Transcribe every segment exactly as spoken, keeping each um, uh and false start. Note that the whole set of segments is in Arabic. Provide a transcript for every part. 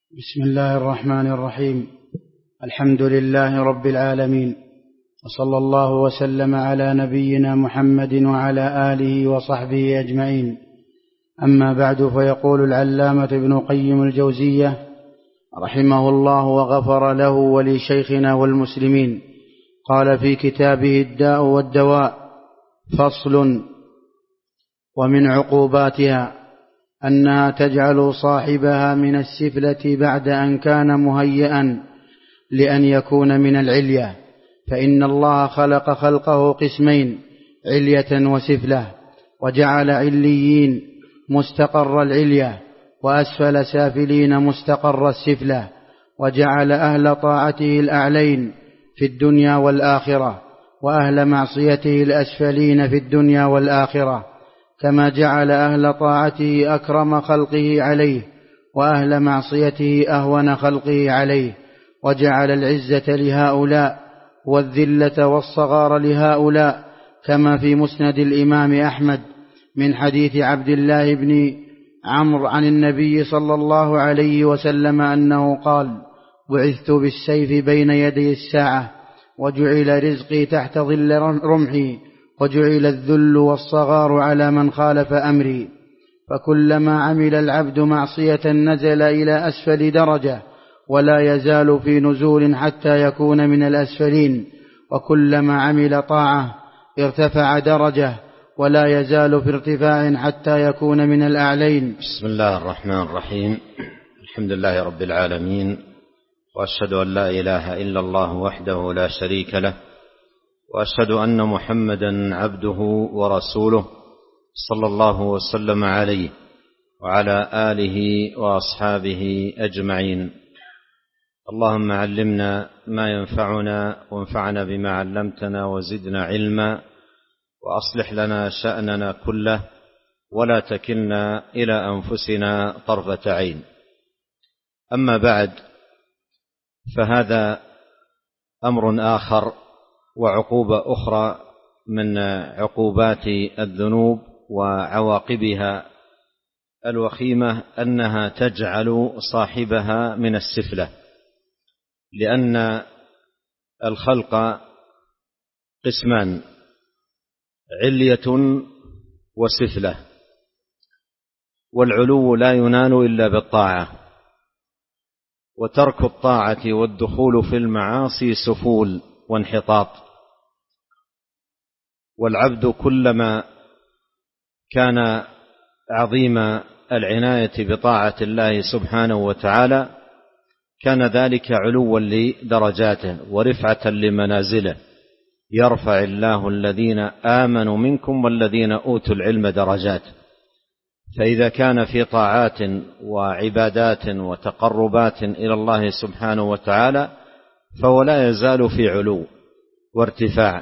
بسم الله الرحمن الرحيم. الحمد لله رب العالمين، وصلى الله وسلم على نبينا محمد وعلى آله وصحبه أجمعين. أما بعد، فيقول العلامة ابن قيم الجوزية رحمه الله وغفر له ولشيخنا والمسلمين، قال في كتابه الداء والدواء: فصل: ومن عقوباتها أنها تجعل صاحبها من السفلة بعد أن كان مهيئا لأن يكون من العلية، فإن الله خلق خلقه قسمين: علية وسفلة، وجعل عليين مستقر العلية، وأسفل سافلين مستقر السفلة، وجعل أهل طاعته الأعلين في الدنيا والآخرة، وأهل معصيته الأسفلين في الدنيا والآخرة، كما جعل أهل طاعته أكرم خلقه عليه، وأهل معصيته أهون خلقه عليه، وجعل العزة لهؤلاء والذلة والصغار لهؤلاء، كما في مسند الإمام أحمد من حديث عبد الله بن عمرو عن النبي صلى الله عليه وسلم أنه قال: بعثت بالسيف بين يدي الساعة، وجعل رزقي تحت ظل رمحي، وجعل الذل والصغار على من خالف أمري. فكلما عمل العبد معصية نزل إلى أسفل درجة، ولا يزال في نزول حتى يكون من الأسفلين، وكلما عمل طاعة ارتفع درجة، ولا يزال في ارتفاع حتى يكون من الأعلين. بسم الله الرحمن الرحيم. الحمد لله رب العالمين، وأشهد أن لا إله إلا الله وحده لا شريك له، وأشهد أن محمدا عبده ورسوله، صلى الله وسلم عليه وعلى آله وأصحابه أجمعين. اللهم علمنا ما ينفعنا، وانفعنا بما علمتنا، وزدنا علما، وأصلح لنا شأننا كله، ولا تكلنا إلى أنفسنا طرفة عين. أما بعد، فهذا أمر آخر وعقوبة أخرى من عقوبات الذنوب وعواقبها الوخيمة، أنها تجعل صاحبها من السفلة، لأن الخلق قسمان: علية وسفلة، والعلو لا ينال إلا بالطاعة، وترك الطاعة والدخول في المعاصي سفول وانحطاط. والعبد كلما كان عظيم العناية بطاعة الله سبحانه وتعالى كان ذلك علوا لدرجاته ورفعة لمنازله. يرفع الله الذين آمنوا منكم والذين أوتوا العلم درجات. فإذا كان في طاعات وعبادات وتقربات إلى الله سبحانه وتعالى فهو لا يزال في علو وارتفاع.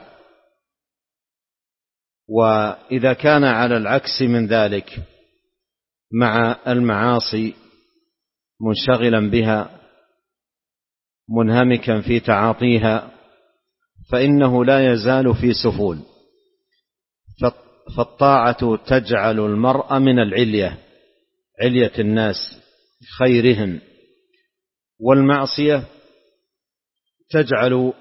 وإذا كان على العكس من ذلك مع المعاصي منشغلا بها منهمكا في تعاطيها فإنه لا يزال في سفول. فالطاعة تجعل المرء من العلية، علية الناس خيرهم، والمعصية تجعل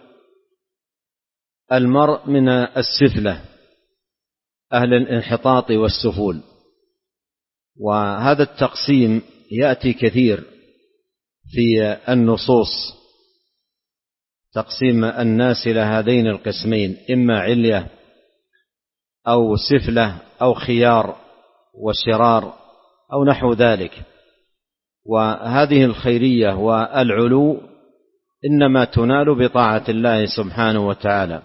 المرء من السفلة، أهل الانحطاط والسفول. وهذا التقسيم يأتي كثير في النصوص، تقسيم الناس إلى هذين القسمين: إما علية أو سفلة أو خيار وشرار أو نحو ذلك. وهذه الخيرية والعلو إنما تنال بطاعة الله سبحانه وتعالى،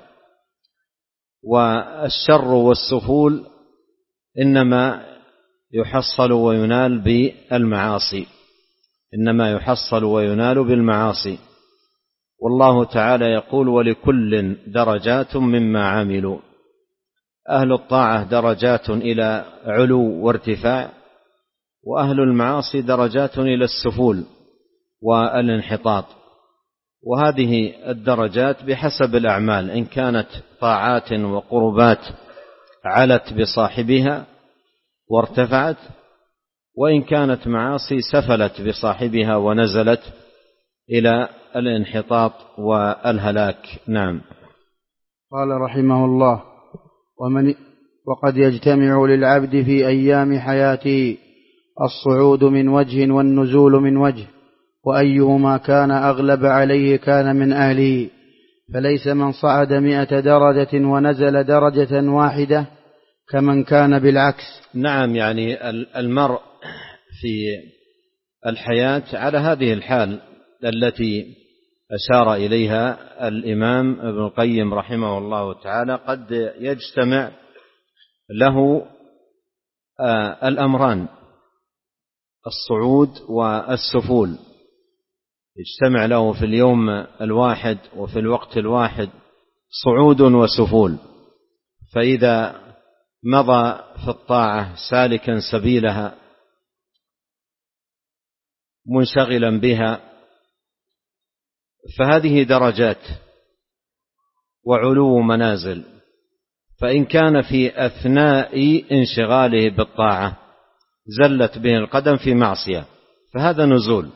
والشر والسفول إنما يحصل وينال بالمعاصي، إنما يحصل وينال بالمعاصي. والله تعالى يقول: ولكل درجات مما عملوا. أهل الطاعة درجات إلى علو وارتفاع، وأهل المعاصي درجات إلى السفول والانحطاط. وهذه الدرجات بحسب الأعمال، إن كانت طاعات وقربات علت بصاحبها وارتفعت، وإن كانت معاصي سفلت بصاحبها ونزلت إلى الانحطاط والهلاك. نعم. قال رحمه الله: ومن وقد يجتمع للعبد في أيام حياته الصعود من وجه والنزول من وجه، وأيهما كان أغلب عليه كان من أهله، فليس من صعد مئة درجة ونزل درجة واحدة كمن كان بالعكس. نعم، يعني المرء في الحياة على هذه الحال التي أشار إليها الإمام ابن القيم رحمه الله تعالى، قد يجتمع له الأمران، الصعود والسفول، يجتمع له في اليوم الواحد وفي الوقت الواحد صعود وسفول. فإذا مضى في الطاعة سالكا سبيلها منشغلا بها فهذه درجات وعلو منازل، فإن كان في أثناء انشغاله بالطاعة زلت به القدم في معصية فهذا نزول،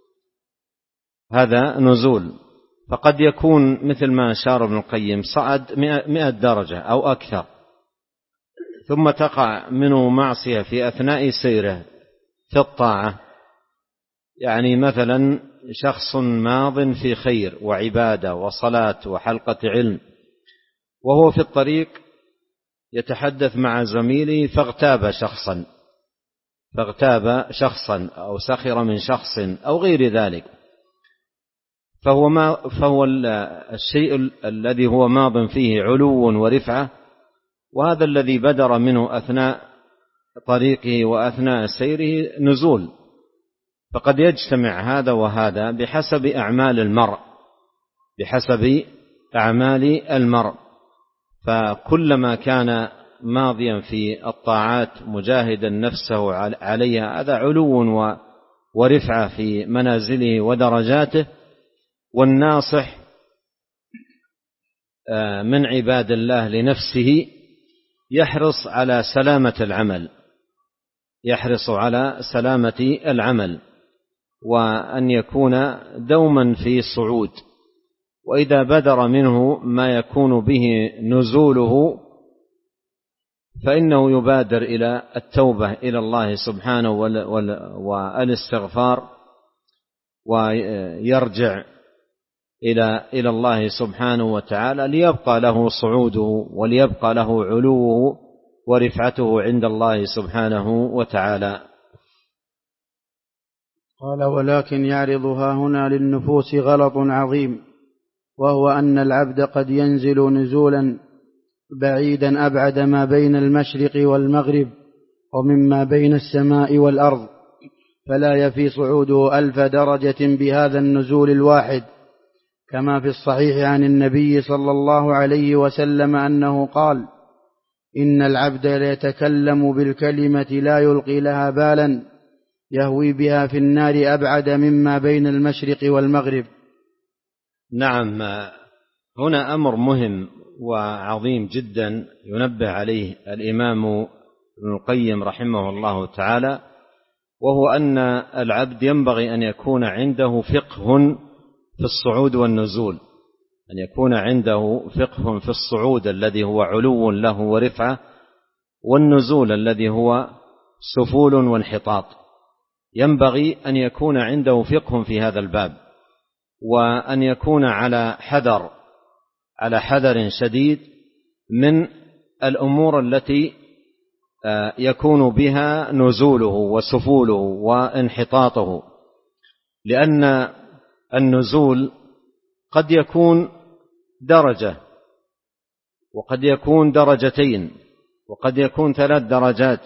هذا نزول. فقد يكون مثل ما أشار ابن القيم صعد مئة درجة أو أكثر، ثم تقع منه معصية في أثناء سيره في الطاعة، يعني مثلا شخص ماض في خير وعبادة وصلاة وحلقة علم، وهو في الطريق يتحدث مع زميله فاغتاب شخصا فاغتاب شخصا أو سخر من شخص أو غير ذلك، فهو, ما فهو الشيء الذي هو ماض فيه علو ورفعة، وهذا الذي بدر منه أثناء طريقه وأثناء سيره نزول. فقد يجتمع هذا وهذا بحسب أعمال المرء بحسب أعمال المرء فكلما كان ماضيا في الطاعات مجاهدا نفسه عليها هذا علو ورفعة في منازله ودرجاته. والناصح من عباد الله لنفسه يحرص على سلامة العمل يحرص على سلامة العمل وأن يكون دوما في صعود، وإذا بدر منه ما يكون به نزوله فإنه يبادر إلى التوبة إلى الله سبحانه والاستغفار، ويرجع إلى إلى الله سبحانه وتعالى ليبقى له صعوده وليبقى له علوه ورفعته عند الله سبحانه وتعالى. قال: ولكن يعرضها هنا للنفوس غلط عظيم، وهو أن العبد قد ينزل نزولا بعيدا أبعد ما بين المشرق والمغرب ومما بين السماء والأرض، فلا يفي صعوده ألف درجة بهذا النزول الواحد، كما في الصحيح عن النبي صلى الله عليه وسلم أنه قال: إن العبد ليتكلم بالكلمة لا يلقي لها بالا يهوي بها في النار أبعد مما بين المشرق والمغرب. نعم، هنا أمر مهم وعظيم جدا ينبه عليه الإمام ابن القيم رحمه الله تعالى، وهو أن العبد ينبغي أن يكون عنده فقه في الصعود والنزول، أن يكون عنده فقه في الصعود الذي هو علو له ورفعة، والنزول الذي هو سفول وانحطاط. ينبغي أن يكون عنده فقه في هذا الباب، وأن يكون على حذر على حذر شديد من الأمور التي يكون بها نزوله وسفوله وانحطاطه، لأن النزول قد يكون درجة وقد يكون درجتين وقد يكون ثلاث درجات،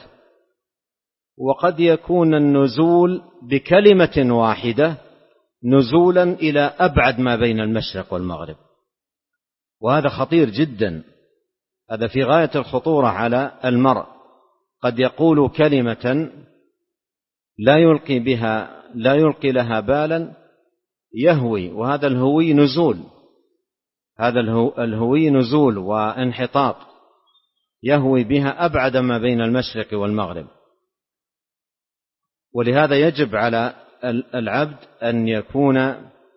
وقد يكون النزول بكلمة واحدة نزولا إلى أبعد ما بين المشرق والمغرب، وهذا خطير جدا، هذا في غاية الخطورة على المرء. قد يقول كلمة لا يلقي بها لا يلقي لها بالا يهوي، وهذا الهوي نزول هذا الهوي نزول وانحطاط، يهوي بها أبعد ما بين المشرق والمغرب. ولهذا يجب على العبد أن يكون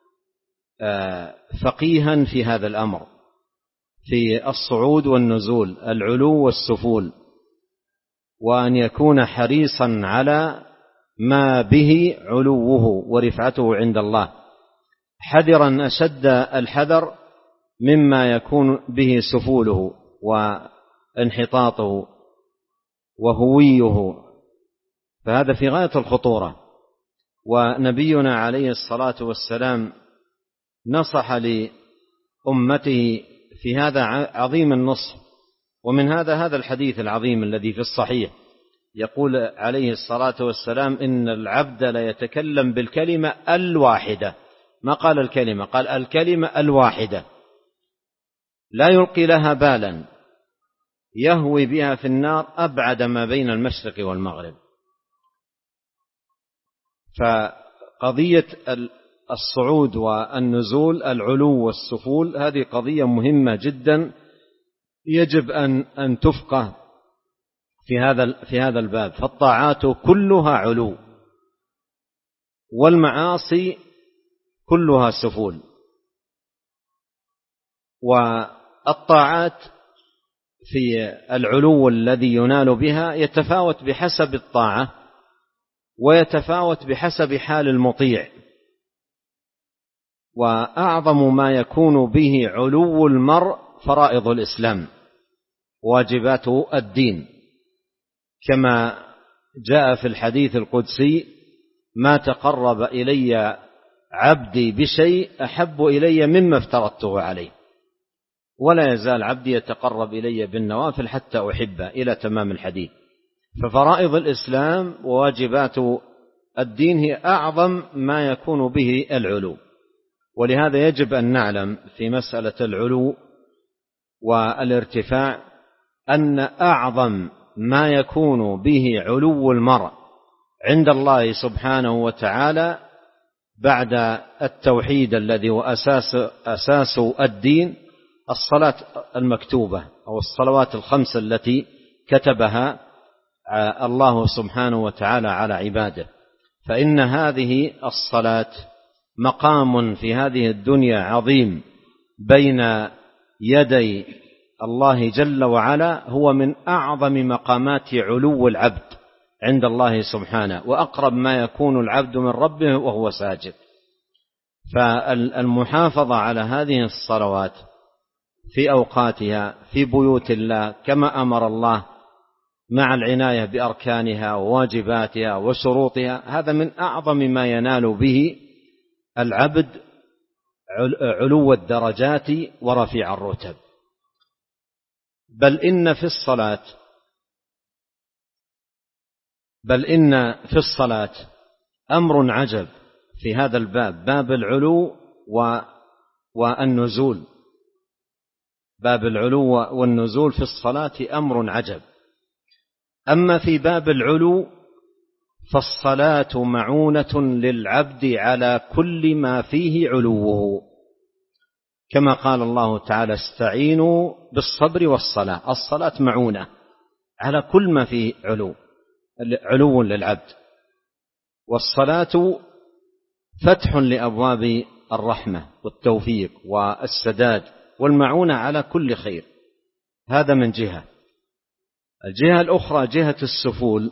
فقيها في هذا الأمر، في الصعود والنزول، العلو والسفول، وأن يكون حريصا على ما به علوه ورفعته عند الله، حذرا أشد الحذر مما يكون به سفوله وانحطاطه وهويه، فهذا في غاية الخطورة. ونبينا عليه الصلاة والسلام نصح لأمته في هذا عظيم النصح، ومن هذا هذا الحديث العظيم الذي في الصحيح، يقول عليه الصلاة والسلام: إن العبد لا يتكلم بالكلمة الواحدة، ما قال الكلمة، قال الكلمة الواحدة، لا يلقي لها بالا، يهوي بها في النار أبعد ما بين المشرق والمغرب. فقضية الصعود والنزول، العلو والسفول، هذه قضية مهمة جدا، يجب أن أن تفقه في هذا في هذا الباب. فالطاعات كلها علو، والمعاصي كلها سفول. والطاعات في العلو الذي ينال بها يتفاوت بحسب الطاعة، ويتفاوت بحسب حال المطيع. وأعظم ما يكون به علو المرء فرائض الإسلام، واجبات الدين، كما جاء في الحديث القدسي: ما تقرب إلي عبدي بشيء أحب إلي مما افترضته عليه، ولا يزال عبدي يتقرب إلي بالنوافل حتى أحبه، إلى تمام الحديث. ففرائض الإسلام وواجبات الدين هي أعظم ما يكون به العلو. ولهذا يجب أن نعلم في مسألة العلو والارتفاع أن أعظم ما يكون به علو المرء عند الله سبحانه وتعالى بعد التوحيد الذي هو أساس, أساس الدين الصلاة المكتوبة، أو الصلوات الخمس التي كتبها الله سبحانه وتعالى على عباده. فإن هذه الصلاة مقام في هذه الدنيا عظيم بين يدي الله جل وعلا، هو من أعظم مقامات علو العبد عند الله سبحانه، وأقرب ما يكون العبد من ربه وهو ساجد. فالمحافظة على هذه الصلوات في أوقاتها في بيوت الله كما أمر الله، مع العناية بأركانها وواجباتها وشروطها، هذا من أعظم ما ينال به العبد علو الدرجات ورفيع الرتب. بل إن في الصلاة بل إن في الصلاة أمر عجب في هذا الباب، باب العلو والنزول. باب العلو والنزول في الصلاة أمر عجب. أما في باب العلو فالصلاة معونة للعبد على كل ما فيه علوه، كما قال الله تعالى: استعينوا بالصبر والصلاة. الصلاة معونة على كل ما فيه علو علو للعبد، والصلاة فتح لأبواب الرحمة والتوفيق والسداد والمعونة على كل خير. هذا من جهة. الجهة الأخرى جهة السفول،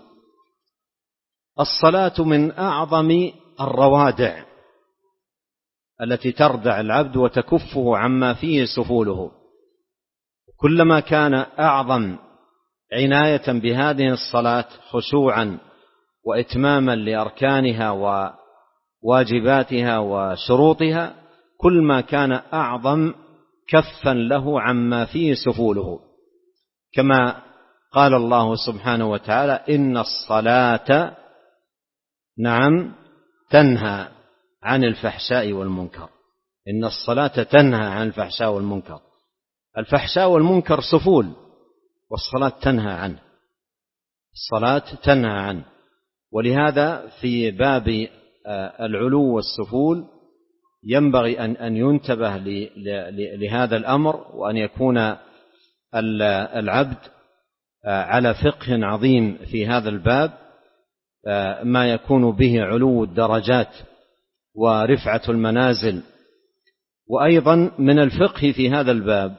الصلاة من أعظم الروادع التي تردع العبد وتكفه عما فيه سفوله. كلما كان أعظم عناية بهذه الصلاة خشوعا وإتماما لأركانها وواجباتها وشروطها، كل ما كان أعظم كفا له عما فيه سفوله، كما قال الله سبحانه وتعالى: إن الصلاة نعم تنهى عن الفحشاء والمنكر. إن الصلاة تنهى عن الفحشاء والمنكر. الفحشاء والمنكر سفول، والصلاة تنهى عنه. الصلاة تنهى عنه. ولهذا في باب العلو والسفول ينبغي أن ينتبه لهذا الأمر، وأن يكون العبد على فقه عظيم في هذا الباب، ما يكون به علو الدرجات ورفعة المنازل. وأيضا من الفقه في هذا الباب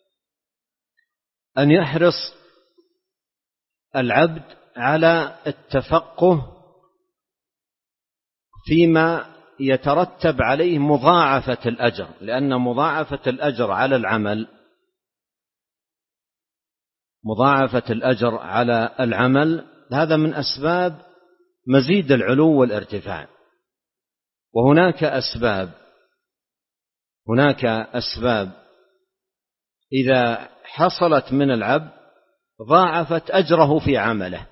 أن يحرص العبد على التفقه فيما يترتب عليه مضاعفة الأجر، لأن مضاعفة الأجر على العمل مضاعفة الأجر على العمل هذا من أسباب مزيد العلو والارتفاع. وهناك أسباب هناك أسباب إذا حصلت من العبد ضاعفت أجره في عمله،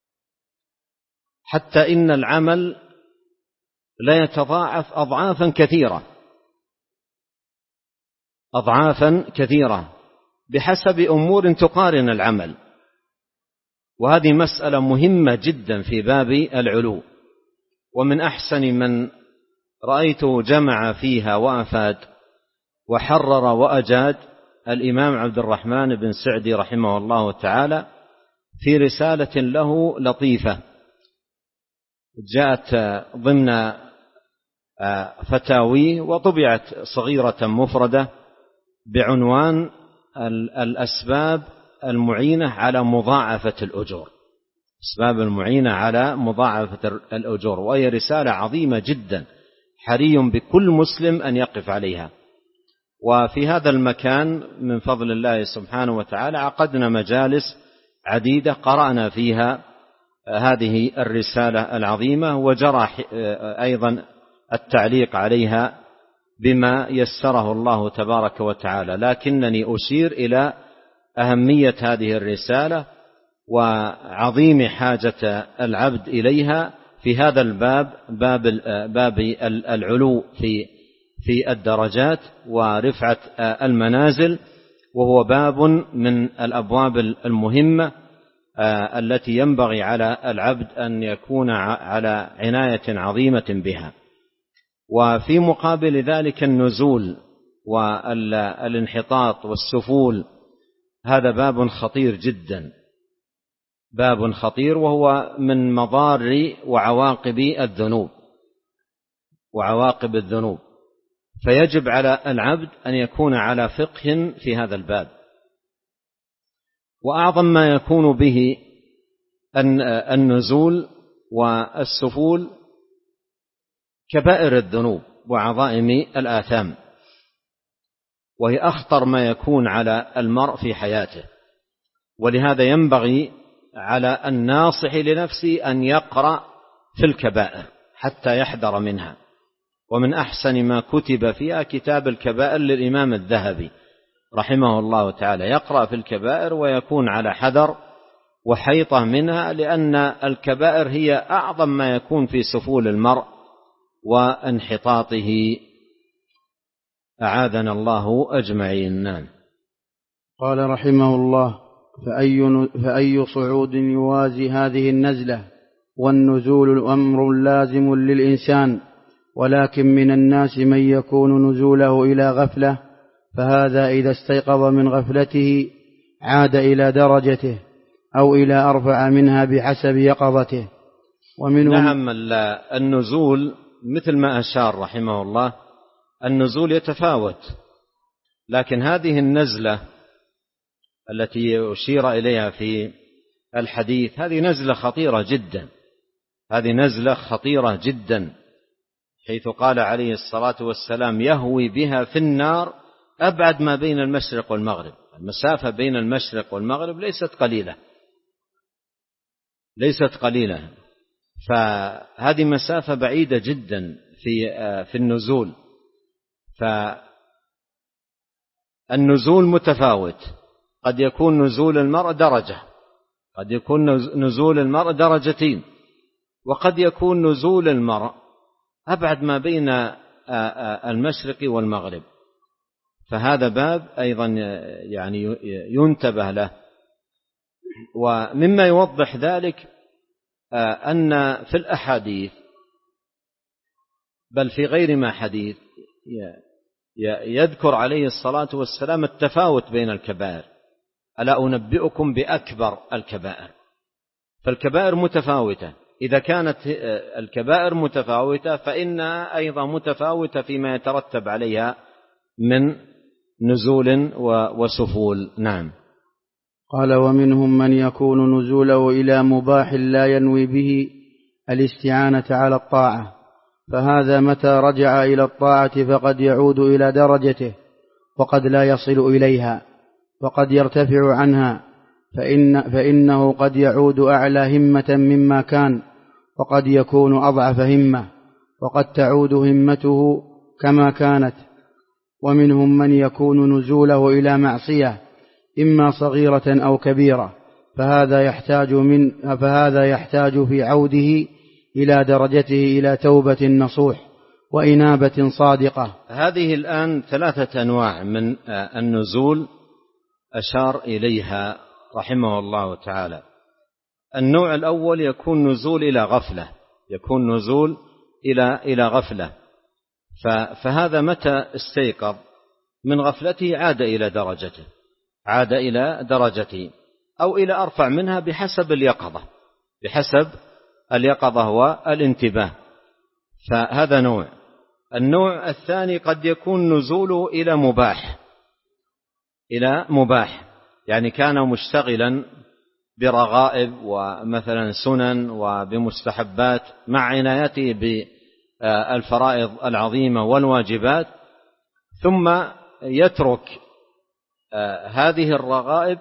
حتى إن العمل لا يتضاعف أضعافا كثيرة أضعافا كثيرة بحسب أمور تقارن العمل. وهذه مسألة مهمة جدا في باب العلو. ومن أحسن من رأيته جمع فيها وأفاد وحرر وأجاد الإمام عبد الرحمن بن سعدي رحمه الله تعالى في رسالة له لطيفة جاءت ضمن فتاوي وطبعت صغيرة مفردة بعنوان الأسباب المعينة على مضاعفة الأجور أسباب المعينة على مضاعفة الأجور وهي رسالة عظيمة جدا حري بكل مسلم أن يقف عليها. وفي هذا المكان من فضل الله سبحانه وتعالى عقدنا مجالس عديدة قرأنا فيها هذه الرسالة العظيمة، وجرى أيضا التعليق عليها بما يسره الله تبارك وتعالى. لكنني أشير إلى أهمية هذه الرسالة وعظيم حاجة العبد إليها في هذا الباب باب باب العلو في في الدرجات ورفعة المنازل، وهو باب من الأبواب المهمة التي ينبغي على العبد أن يكون على عناية عظيمة بها. وفي مقابل ذلك النزول والانحطاط والسفول هذا باب خطير جدا باب خطير وهو من مضار وعواقب الذنوب وعواقب الذنوب فيجب على العبد أن يكون على فقه في هذا الباب. وأعظم ما يكون به النزول والسفول كبائر الذنوب وعظائم الآثام، وهي أخطر ما يكون على المرء في حياته. ولهذا ينبغي على الناصح لنفسه أن يقرأ في الكبائر حتى يحذر منها. ومن أحسن ما كتب فيها كتاب الكبائر للإمام الذهبي رحمه الله تعالى، يقرأ في الكبائر ويكون على حذر وحيطة منها، لأن الكبائر هي أعظم ما يكون في سفول المرء وانحطاطه. أعاذنا الله أجمعين. نعم. قال رحمه الله: فأي, فأي صعود يوازي هذه النزلة؟ والنزول أمر لازم للإنسان، ولكن من الناس من يكون نزوله إلى غفلة، فهذا إذا استيقظ من غفلته عاد إلى درجته أو إلى أرفع منها بحسب يقظته. ومنهم نعم. النزول مثل ما أشار رحمه الله، النزول يتفاوت، لكن هذه النزلة التي أشير إليها في الحديث هذه نزلة خطيرة جدا هذه نزلة خطيرة جدا حيث قال عليه الصلاة والسلام: يهوي بها في النار أبعد ما بين المشرق والمغرب. المسافة بين المشرق والمغرب ليست قليلة ليست قليلة فهذه مسافة بعيدة جدا في في النزول. فالنزول متفاوت، قد يكون نزول المرء درجة، قد يكون نزول المرء درجتين، وقد يكون نزول المرء أبعد ما بين المشرق والمغرب. فهذا باب أيضا يعني ينتبه له. ومما يوضح ذلك أن في الأحاديث بل في غير ما حديث يذكر عليه الصلاة والسلام التفاوت بين الكبائر. ألا أنبئكم بأكبر الكبائر؟ فالكبائر متفاوتة، إذا كانت الكبائر متفاوتة فإنها أيضا متفاوتة فيما يترتب عليها من نزول وسفول. نعم. قال: ومنهم من يكون نزوله إلى مباح لا ينوي به الاستعانة على الطاعة، فهذا متى رجع إلى الطاعة فقد يعود إلى درجته وقد لا يصل إليها، وقد يرتفع عنها، فإن فإنه قد يعود أعلى همة مما كان، وقد يكون أضعف همة، وقد تعود همته كما كانت. ومنهم من يكون نزوله إلى معصية إما صغيرة أو كبيرة، فهذا يحتاج من فهذا يحتاج في عوده إلى درجته إلى توبة نصوح وإنابة صادقة. هذه الآن ثلاثة أنواع من النزول أشار إليها رحمه الله تعالى. النوع الأول يكون نزول إلى غفلة، يكون نزول إلى إلى غفلة، فهذا متى استيقظ من غفلته عاد إلى درجته عاد إلى درجته أو إلى أرفع منها بحسب اليقظة بحسب اليقظة والانتباه، فهذا نوع. النوع الثاني قد يكون نزوله إلى مباح إلى مباح يعني كان مشتغلا برغائب ومثلا سنن وبمستحبات مع عنايته بالفرائض العظيمة والواجبات، ثم يترك هذه الرغائب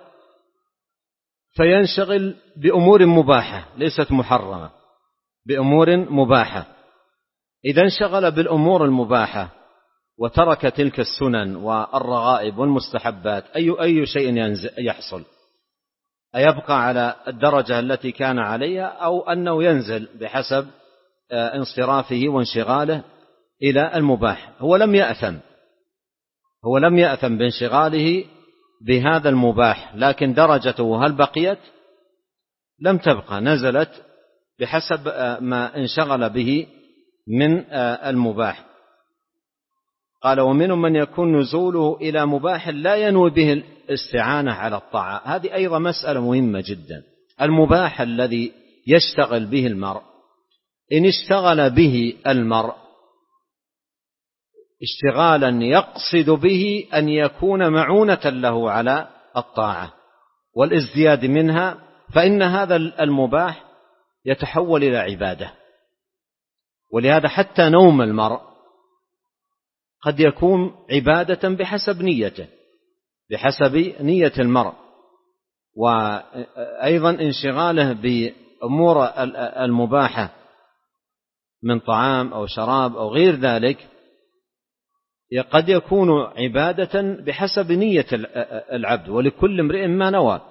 فينشغل بأمور مباحة ليست محرمة، بأمور مباحة. إذا انشغل بالأمور المباحة وترك تلك السنن والرغائب والمستحبات، أي أي شيء يحصل؟ أيبقى على الدرجة التي كان عليها أو أنه ينزل بحسب انصرافه وانشغاله إلى المباح؟ هو لم يأثم هو لم يأثم بانشغاله بهذا المباح، لكن درجته هل بقيت؟ لم تبقى، نزلت بحسب ما انشغل به من المباح. قال: ومنهم من يكون نزوله إلى مباح لا ينوي به الاستعانة على الطاعة. هذه أيضا مسألة مهمة جدا. المباح الذي يشتغل به المرء، إن اشتغل به المرء اشتغالا يقصد به أن يكون معونة له على الطاعة والازدياد منها، فإن هذا المباح يتحول إلى عبادة. ولهذا حتى نوم المرء قد يكون عبادة بحسب نيته بحسب نية المرء، وأيضا انشغاله بأمور المباحة من طعام أو شراب أو غير ذلك قد يكون عبادة بحسب نية العبد، ولكل امرئ ما نوى.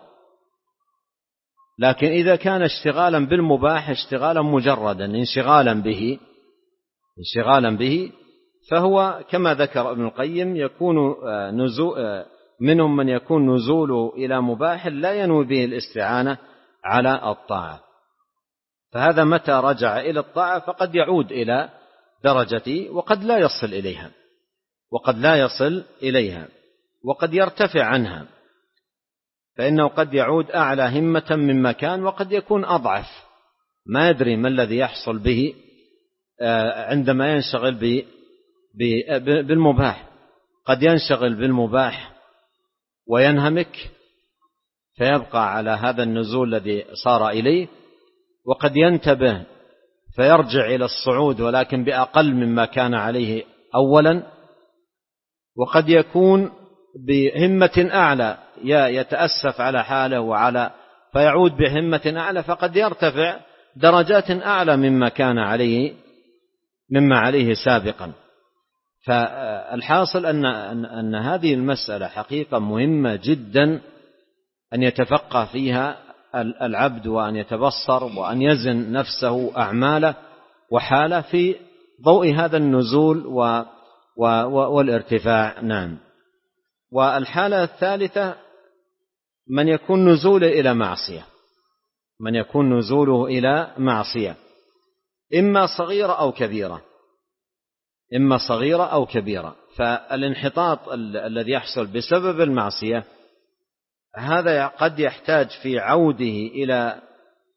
لكن إذا كان اشتغالا بالمباح اشتغالا مجردا انشغالا به انشغالا به فهو كما ذكر ابن القيم يكون نزول منهم من يكون نزوله إلى مباح لا ينوي به الاستعانة على الطاعة، فهذا متى رجع إلى الطاعة فقد يعود إلى درجته وقد لا يصل إليها وقد لا يصل إليها وقد يرتفع عنها، فإنه قد يعود أعلى همة من مكان، وقد يكون أضعف، ما يدري ما الذي يحصل به عندما ينشغل بالمباح. قد ينشغل بالمباح وينهمك فيبقى على هذا النزول الذي صار إليه، وقد ينتبه فيرجع إلى الصعود ولكن بأقل مما كان عليه أولا، وقد يكون بهمة أعلى يتأسف على حاله وعلى فيعود بهمة أعلى، فقد يرتفع درجات أعلى مما كان عليه مما عليه سابقا. فالحاصل أن, أن هذه المسألة حقيقة مهمة جدا أن يتفقه فيها العبد وأن يتبصر وأن يزن نفسه أعماله وحاله في ضوء هذا النزول والارتفاع. نعم. والحالة الثالثة من يكون نزوله إلى معصية من يكون نزوله إلى معصية إما صغيرة أو كبيرة إما صغيرة أو كبيرة. فالانحطاط الذي يحصل بسبب المعصية هذا قد يحتاج في عوده إلى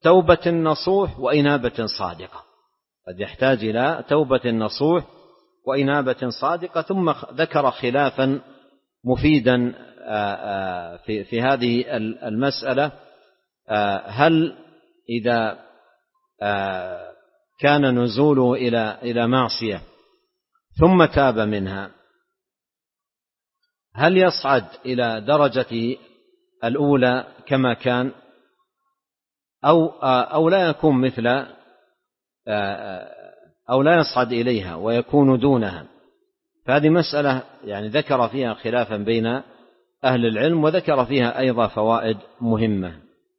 توبة نصوح وإنابة صادقة، قد يحتاج إلى توبة نصوح وإنابة صادقة. ثم ذكر خلافا مفيدا في في هذه المسألة، هل إذا كان نزوله إلى إلى معصية ثم تاب منها هل يصعد إلى درجة الأولى كما كان أو أو لا يكون مثل أو لا يصعد إليها ويكون دونها؟ فهذه مسألة يعني ذكر فيها خلافا بين أهل العلم، وذكر فيها أيضا فوائد مهمة.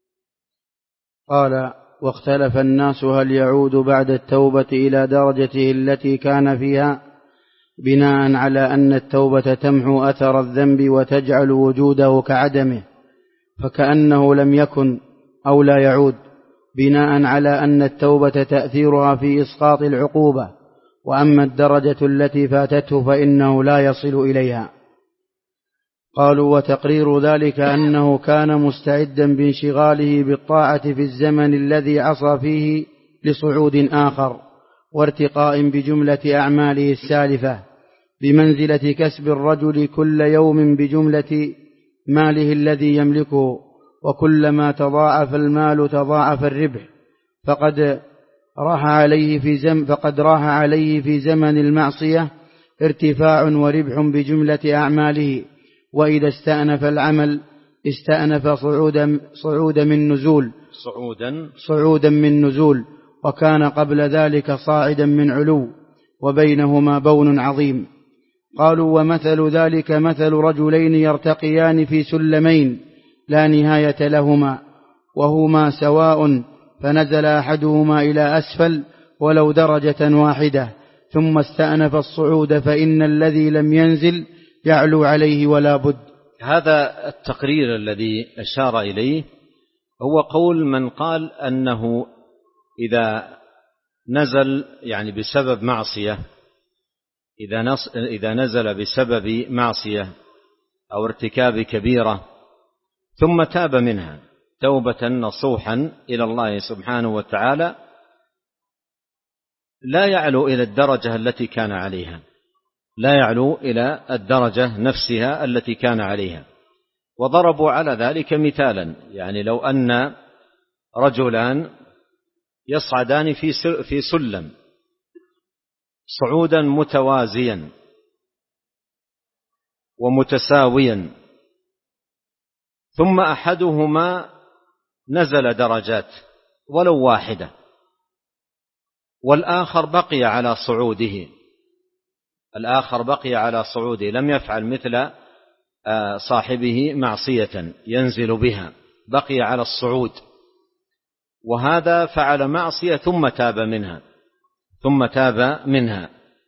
قال: واختلف الناس هل يعود بعد التوبة إلى درجته التي كان فيها، بناء على أن التوبة تمحو أثر الذنب وتجعل وجوده كعدمه، فكأنه لم يكن أو لا يعود، بناء على أن التوبة تأثيرها في إسقاط العقوبة، وأما الدرجة التي فاتته فإنه لا يصل إليها. قالوا: وتقرير ذلك أنه كان مستعدا بانشغاله بالطاعة في الزمن الذي عصى فيه لصعود آخر وارتقاء بجملة أعماله السالفة، بمنزلة كسب الرجل كل يوم بجملة ماله الذي يملكه، وكلما تضاعف المال تضاعف الربح، فقد راح عليه في زم فقد راح عليه في زمن المعصية ارتفاع وربح بجملة أعماله، وإذا استأنف العمل استأنف صعودا صعودا من نزول صعودا صعودا من نزول، وكان قبل ذلك صاعدا من علو، وبينهما بون عظيم. قالوا: ومثل ذلك مثل رجلين يرتقيان في سلمين لا نهاية لهما، وهما سواء، فنزل أحدهما إلى أسفل ولو درجة واحدة، ثم استأنف الصعود، فإن الذي لم ينزل يعلو عليه ولا بد. هذا التقرير الذي أشار إليه هو قول من قال أنه إذا نزل يعني بسبب معصية، إذا, إذا نزل بسبب معصية أو ارتكاب كبيرة ثم تاب منها توبة نصوحا إلى الله سبحانه وتعالى، لا يعلو إلى الدرجة التي كان عليها، لا يعلو إلى الدرجة نفسها التي كان عليها. وضربوا على ذلك مثالا، يعني لو أن رجلان يصعدان في سلم صعودا متوازيا ومتساويا، ثم أحدهما نزل درجات ولو واحدة، والآخر بقي على صعوده الآخر بقي على صعوده لم يفعل مثل صاحبه معصية ينزل بها، بقي على الصعود، وهذا فعل معصية ثم تاب منها ثم تاب منها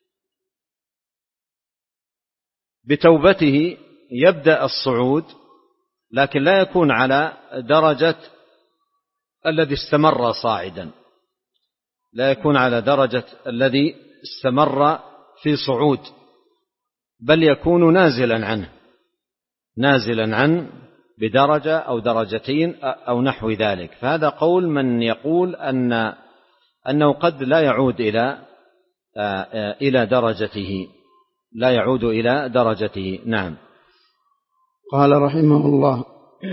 بتوبته يبدأ الصعود، لكن لا يكون على درجة الذي استمر صاعدا، لا يكون على درجة الذي استمر في صعود، بل يكون نازلا عنه نازلا عنه بدرجة أو درجتين أو نحو ذلك. فهذا قول من يقول أن أنه قد لا يعود إلى إلى درجته لا يعود إلى درجته. نعم. قال رحمه الله: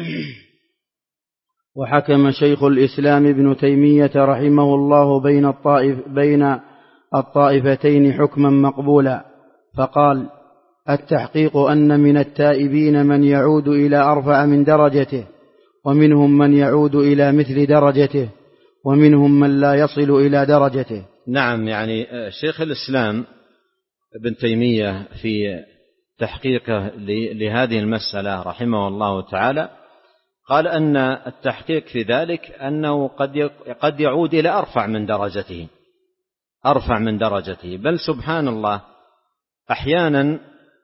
وحكم شيخ الإسلام ابن تيمية رحمه الله بين الطائف بين الطائفتين حكما مقبولا، فقال: التحقيق أن من التائبين من يعود إلى أرفع من درجته، ومنهم من يعود إلى مثل درجته، ومنهم من لا يصل إلى درجته. نعم، يعني شيخ الإسلام ابن تيمية في تحقيقه لهذه المسألة رحمه الله تعالى قال أن التحقيق في ذلك أنه قد قد يعود إلى أرفع من درجته أرفع من درجته بل سبحان الله أحيانا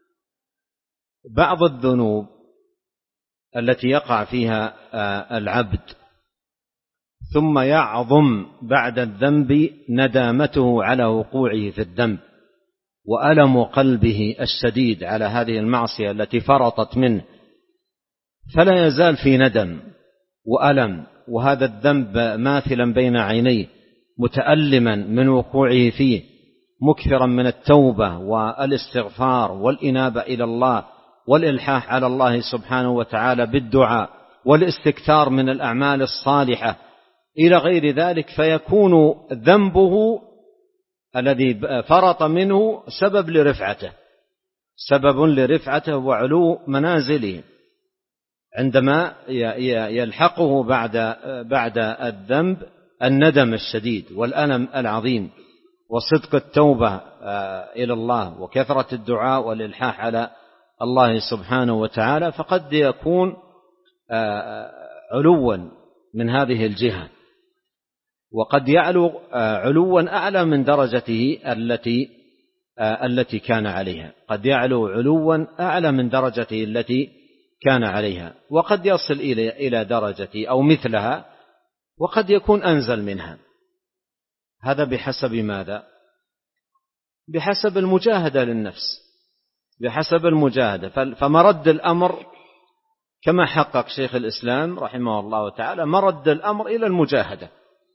بعض الذنوب التي يقع فيها العبد ثم يعظم بعد الذنب ندامته على وقوعه في الذنب وألم قلبه الشديد على هذه المعصية التي فرطت منه، فلا يزال في ندم وألم وهذا الذنب ماثلا بين عينيه متألما من وقوعه فيه، مكثرا من التوبة والاستغفار والإنابة إلى الله والإلحاح على الله سبحانه وتعالى بالدعاء والاستكثار من الأعمال الصالحة إلى غير ذلك، فيكون ذنبه الذي فرط منه سبب لرفعته سبب لرفعته وعلو منازله، عندما يلحقه بعد بعد الذنب الندم الشديد والألم العظيم وصدق التوبة إلى الله وكثرة الدعاء والإلحاح على الله سبحانه وتعالى، فقد يكون علوا من هذه الجهة، وقد يعلو علوا أعلى من درجته التي التي كان عليها، قد يعلو علوا أعلى من درجته التي كان عليها، وقد يصل إلى إلى درجة أو مثلها، وقد يكون أنزل منها. هذا بحسب ماذا؟ بحسب المجاهدة للنفس، بحسب المجاهدة. فمرد الأمر كما حقق شيخ الإسلام رحمه الله تعالى، مرد الأمر إلى المجاهدة،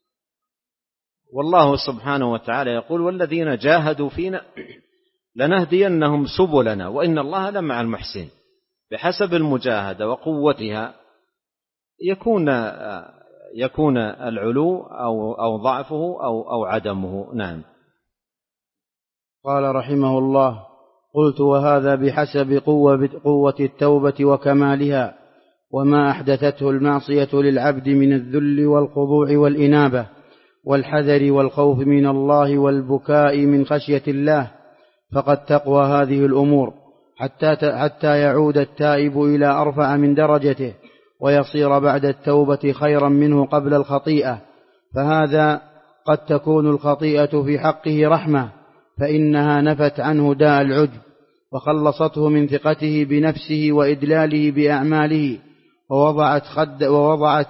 والله سبحانه وتعالى يقول: والذين جاهدوا فينا لنهدينهم سبلنا وإن الله لمع المحسنين. بحسب المجاهدة وقوتها يكون يكون العلو أو أو ضعفه أو أو عدمه. نعم. قال رحمه الله: قلت: وهذا بحسب قوة قوة التوبة وكمالها، وما أحدثته المعصية للعبد من الذل والخضوع والإنابة والحذر والخوف من الله والبكاء من خشية الله، فقد تقوى هذه الأمور حتى حتى يعود التائب إلى أرفع من درجته، ويصير بعد التوبة خيرا منه قبل الخطيئة. فهذا قد تكون الخطيئة في حقه رحمة، فإنها نفت عنه داء العجب وخلصته من ثقته بنفسه وإدلاله بأعماله، ووضعت خد, ووضعت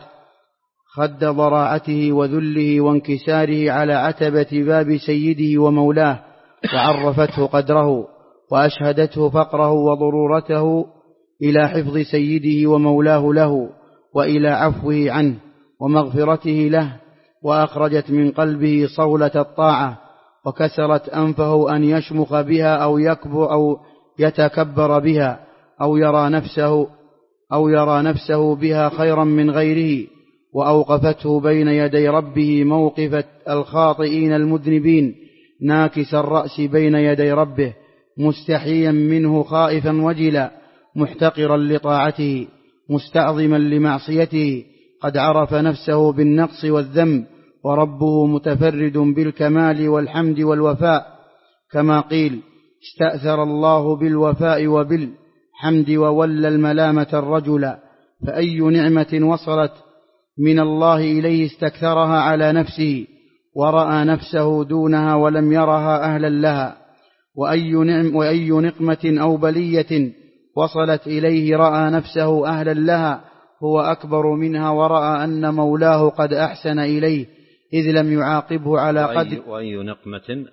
خد ضراعته وذله وانكساره على عتبة باب سيده ومولاه، وعرفته قدره وأشهدته فقره وضرورته إلى حفظ سيده ومولاه له، وإلى عفوه عنه ومغفرته له، وأخرجت من قلبه صولة الطاعة، وكسرت أنفه أن يشمخ بها أو يكبر أو يتكبر بها أو يرى نفسه أو يرى نفسه بها خيرا من غيره، وأوقفته بين يدي ربه موقف الخاطئين المذنبين، ناكس الرأس بين يدي ربه مستحيا منه خائفا وجلا، محتقرا لطاعته مستعظما لمعصيته، قد عرف نفسه بالنقص والذنب، وربه متفرد بالكمال والحمد والوفاء، كما قيل: استأثر الله بالوفاء وبالحمد وولى الملامة الرجل. فأي نعمة وصلت من الله إليه استكثرها على نفسه ورأى نفسه دونها ولم يرها أهلا لها، وأي, نعم وأي نقمة أو بلية وصلت إليه رأى نفسه أهلا لها هو أكبر منها، ورأى أن مولاه قد أحسن إليه إذ لم يعاقبه على قدر وأي نقمة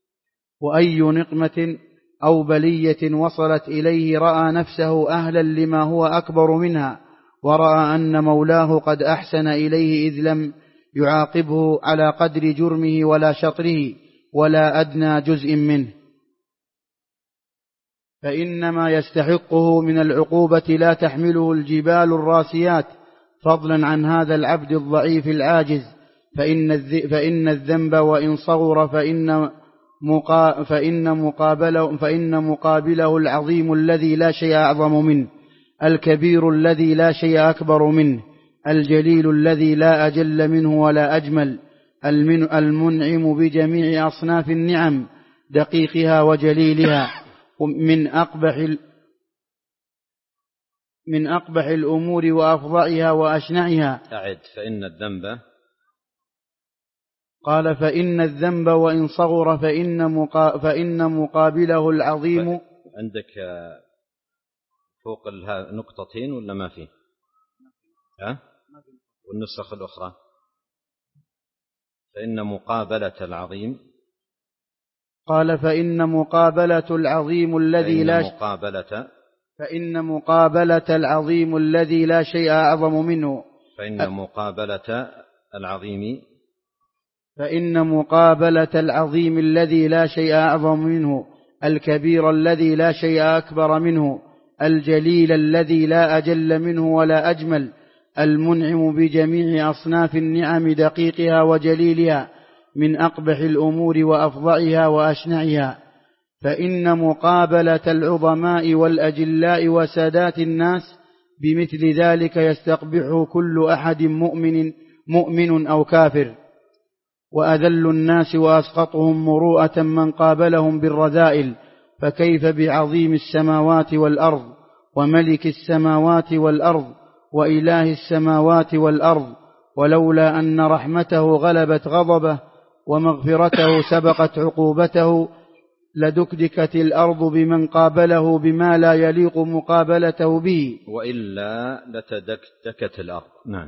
وأي نقمة أو بلية وصلت إليه رأى نفسه أهلا لما هو أكبر منها، ورأى أن مولاه قد أحسن إليه إذ لم يعاقبه على قدر جرمه ولا شطره ولا أدنى جزء منه، فإنما يستحقه من العقوبة لا تحمله الجبال الراسيات، فضلا عن هذا العبد الضعيف العاجز. فإن فإن الذنب وإن صغر فإن مقا فإن مقابله فإن مقابله العظيم الذي لا شيء أعظم منه، الكبير الذي لا شيء أكبر منه، الجليل الذي لا أجل منه ولا أجمل، المنعم بجميع أصناف النعم دقيقها وجليلها، من أقبح من أقبح الأمور وأفظعها وأشنعها. أعد. فإن الذنب قال: فإن الذنب وإن صغر فإن, مقا فإن مقابله العظيم. عندك فوق نقطتين ولا ما فيه؟ ها؟ والنسخ الأخرى فإن مقابلة العظيم. قال: فإن مقابلة العظيم الذي لا مقابلة فإن مقابلة العظيم الذي لا شيء أعظم منه فإن مقابلة العظيم فإن مقابلة العظيم الذي لا شيء أعظم منه، الكبير الذي لا شيء أكبر منه، الجليل الذي لا أجل منه ولا أجمل، المنعم بجميع أصناف النعم دقيقها وجليلها، من أقبح الأمور وأفظعها وأشنعها. فإن مقابلة العظماء والأجلاء وسادات الناس بمثل ذلك يستقبحه كل أحد مؤمن, مؤمن أو كافر. وأذل الناس وأسقطهم مروءة من قابلهم بالرذائل، فكيف بعظيم السماوات والأرض، وملك السماوات والأرض، وإله السماوات والأرض. ولولا أن رحمته غلبت غضبه ومغفرته سبقت عقوبته لدكدكت الأرض بمن قابله بما لا يليق مقابلته به، وإلا لتدكدكت الأرض. نعم.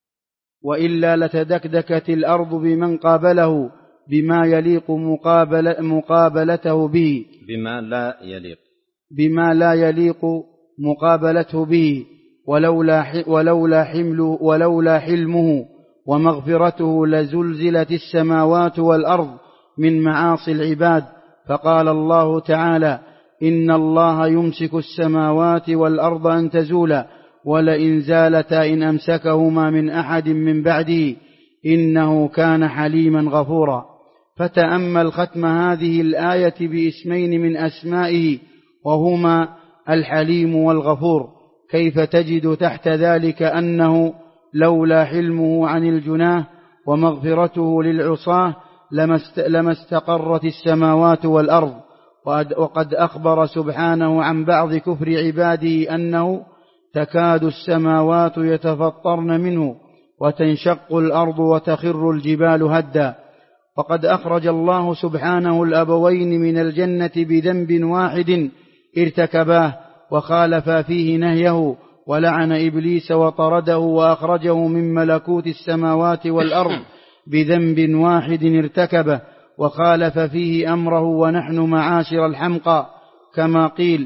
وإلا لتدكدكت الأرض بمن قابله بما يليق مقابل مقابلته به بما لا يليق بما لا يليق مقابلته به ولولا ولولا حمل ولولا حلمه ومغفرته لزلزلت السماوات والأرض من معاصي العباد. فقال الله تعالى: إن الله يمسك السماوات والأرض أن تزولا ولئن زالتا إن أمسكهما من أحد من بعده إنه كان حليما غفورا. فتأمل ختم هذه الآية باسمين من أسمائه وهما الحليم والغفور، كيف تجد تحت ذلك أنه لولا حلمه عن الجناه ومغفرته للعصاة لما استقرت السماوات والأرض. وقد أخبر سبحانه عن بعض كفر عباده أنه تكاد السماوات يتفطرن منه وتنشق الأرض وتخر الجبال هدا. وقد أخرج الله سبحانه الأبوين من الجنة بذنب واحد ارتكباه وخالفا فيه نهيه، ولعن إبليس وطرده وأخرجه من ملكوت السماوات والأرض بذنب واحد ارتكبه وخالف فيه أمره. ونحن معاشر الحمقى كما قيل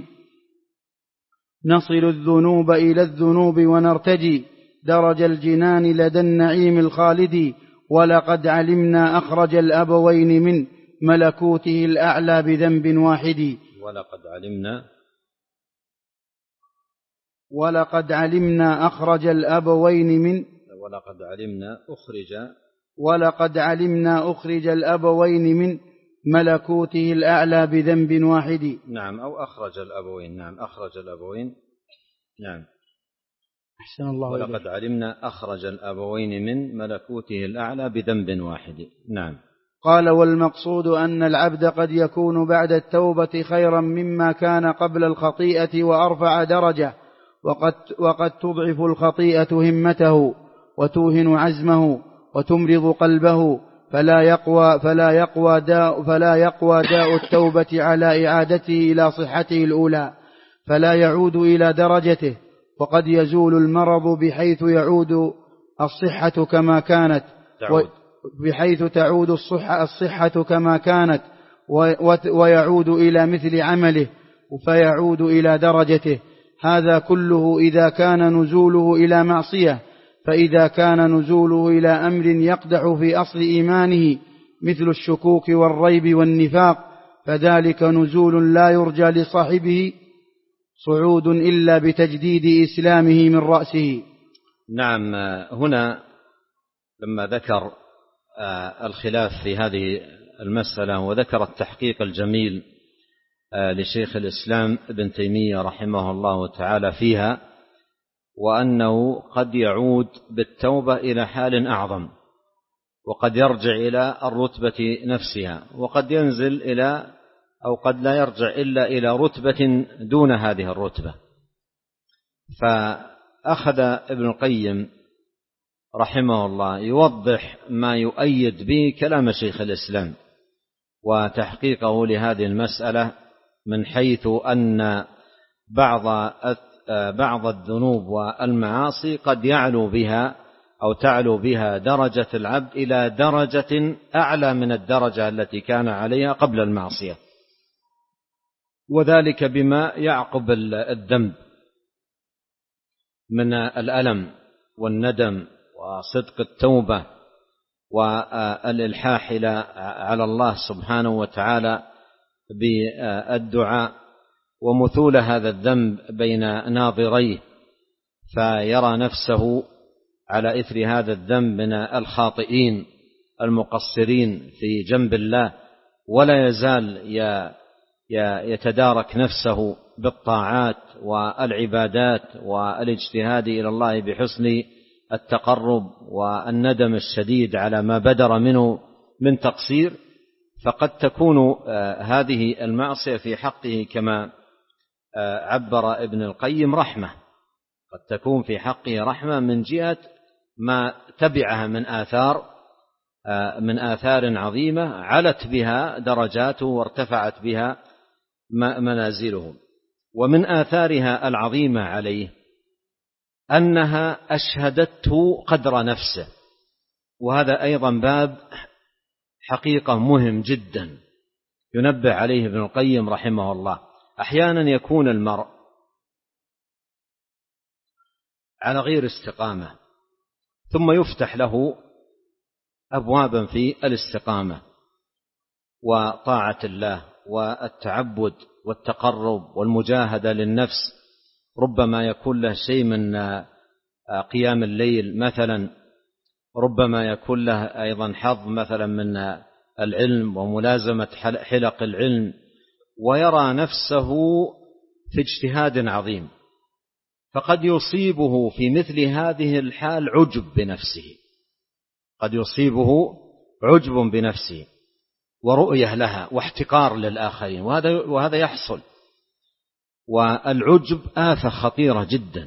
نصل الذنوب إلى الذنوب ونرتجي درج الجنان لدى النعيم الخالد. ولقد علمنا أخرج الأبوين من ملكوته الأعلى بذنب واحد. ولقد علمنا ولقد علمنا أخرج الأبوين من ولقد علمنا أخرج ولقد علمنا أخرج الأبوين من ملكوته الأعلى بذنب واحد. نعم، أو أخرج الأبوين. نعم، أخرج الأبوين. نعم، أحسن الله إليك. ولقد علمنا أخرج الأبوين من ملكوته الأعلى بذنب واحد. نعم. قال: والمقصود أن العبد قد يكون بعد التوبة خيرا مما كان قبل الخطيئة وأرفع درجة، وقد, وقد تضعف الخطيئة همته وتوهن عزمه وتمرض قلبه، فلا يقوى فلا يقوى داء فلا يقوى داء التوبة على إعادته إلى صحته الأولى، فلا يعود إلى درجته. وقد يزول المرض بحيث يعود الصحة كما كانت تعود. بحيث تعود الصحة, الصحة كما كانت ويعود إلى مثل عمله فيعود إلى درجته. هذا كله إذا كان نزوله إلى معصية. فإذا كان نزوله إلى أمر يقدح في أصل إيمانه مثل الشكوك والريب والنفاق فذلك نزول لا يرجى لصاحبه صعود إلا بتجديد إسلامه من رأسه. نعم، هنا لما ذكر الخلاف في هذه المسألة وذكر التحقيق الجميل لشيخ الإسلام ابن تيمية رحمه الله تعالى فيها، وأنه قد يعود بالتوبة إلى حال أعظم، وقد يرجع إلى الرتبة نفسها، وقد ينزل إلى أو قد لا يرجع إلا إلى رتبة دون هذه الرتبة. فأخذ ابن القيم رحمه الله يوضح ما يؤيد به كلام شيخ الإسلام وتحقيقه لهذه المسألة، من حيث أن بعض بعض الذنوب والمعاصي قد يعلو بها أو تعلو بها درجة العبد إلى درجة أعلى من الدرجة التي كان عليها قبل المعصية، وذلك بما يعقب الذنب من الألم والندم وصدق التوبة والإلحاح على الله سبحانه وتعالى بالدعاء، ومثول هذا الذنب بين ناظريه، فيرى نفسه على إثر هذا الذنب من الخاطئين المقصرين في جنب الله، ولا يزال يتدارك نفسه بالطاعات والعبادات والاجتهاد إلى الله بحسن التقرب والندم الشديد على ما بدر منه من تقصير. فقد تكون هذه المعصية في حقه كما عبر ابن القيم رحمة، قد تكون في حقه رحمة من جهة ما تبعها من آثار من آثار عظيمة علت بها درجاته وارتفعت بها منازله. ومن آثارها العظيمة عليه أنها أشهدته قدر نفسه، وهذا أيضا باب حقيقة مهم جدا ينبه عليه ابن القيم رحمه الله. أحيانا يكون المرء على غير استقامة ثم يفتح له أبوابا في الاستقامة وطاعة الله والتعبد والتقرب والمجاهدة للنفس، ربما يكون له شيء من قيام الليل مثلا، ربما يكون له أيضا حظ مثلا من العلم وملازمة حلق العلم، ويرى نفسه في اجتهاد عظيم، فقد يصيبه في مثل هذه الحال عجب بنفسه، قد يصيبه عجب بنفسه ورؤية لها واحتقار للآخرين، وهذا وهذا يحصل. والعجب آفة خطيرة جدا.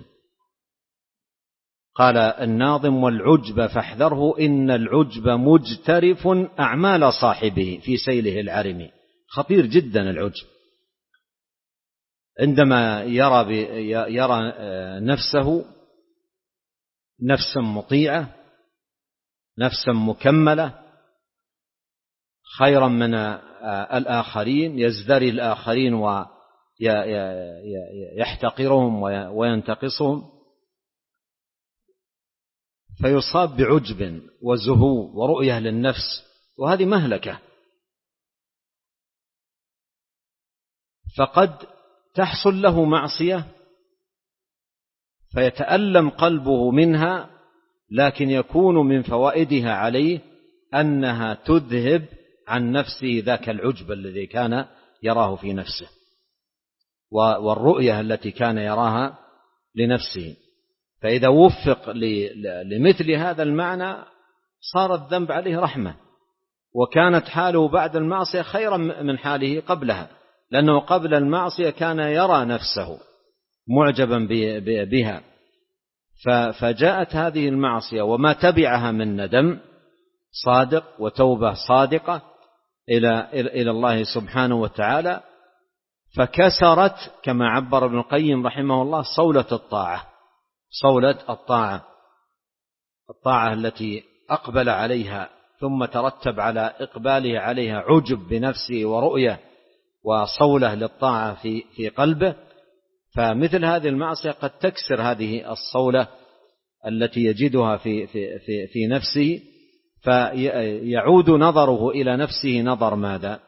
قال الناظم: والعجب فاحذره إن العجب مجترف أعمال صاحبه في سيله العرم. خطير جدا العجب، عندما يرى يرى نفسه نفسا مطيعة، نفسا مكملة، خيرا من الآخرين، يزدري الآخرين ويحتقرهم وينتقصهم، فيصاب بعجب وزهو ورؤية للنفس، وهذه مهلكة. فقد تحصل له معصية فيتألم قلبه منها، لكن يكون من فوائدها عليه أنها تذهب عن نفسه ذاك العجب الذي كان يراه في نفسه والرؤية التي كان يراها لنفسه. فإذا وفق لمثل هذا المعنى صار الذنب عليه رحمة، وكانت حاله بعد المعصية خيرا من حاله قبلها، لأنه قبل المعصية كان يرى نفسه معجبا بها، فجاءت هذه المعصية وما تبعها من ندم صادق وتوبة صادقة إلى إلى الله سبحانه وتعالى، فكسرت كما عبر ابن القيم رحمه الله صولة الطاعة، صولة الطاعة الطاعة التي أقبل عليها ثم ترتب على إقباله عليها عجب بنفسه ورؤية وصولة للطاعة في في قلبه. فمثل هذه المعصية قد تكسر هذه الصولة التي يجدها في في في في نفسه، فيعود نظره إلى نفسه نظر ماذا؟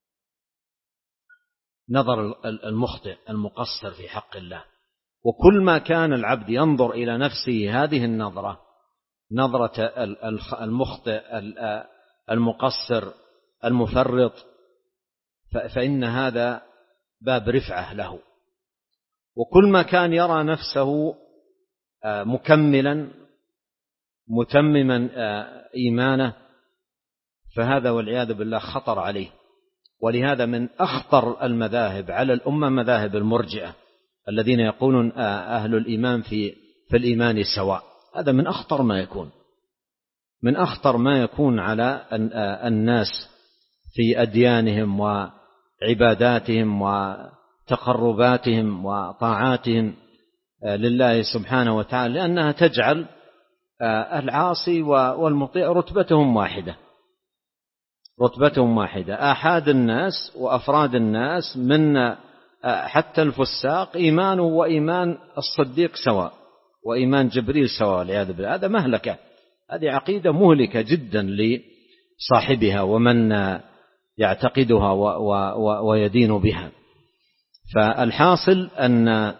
نظر المخطئ المقصر في حق الله. وكل ما كان العبد ينظر إلى نفسه هذه النظرة، نظرة المخطئ المقصر المفرط، فإن هذا باب رفعة له. وكل ما كان يرى نفسه مكملا متمما إيمانه، فهذا والعياذ بالله خطر عليه. ولهذا من أخطر المذاهب على الأمة مذاهب المرجئة الذين يقولون أهل الإيمان في في الإيمان سواء. هذا من أخطر ما يكون، من أخطر ما يكون على الناس في أديانهم وعباداتهم وتقرباتهم وطاعاتهم لله سبحانه وتعالى، لأنها تجعل العاصي والمطيع رتبتهم واحدة، رتبتهم واحدة. آحاد الناس وأفراد الناس من حتى الفساق إيمانه وإيمان الصديق سواء، وإيمان جبريل سواء والعياذ بالله. هذا مهلكة، هذه عقيدة مهلكة جدا لصاحبها ومن يعتقدها ويدين بها. فالحاصل أن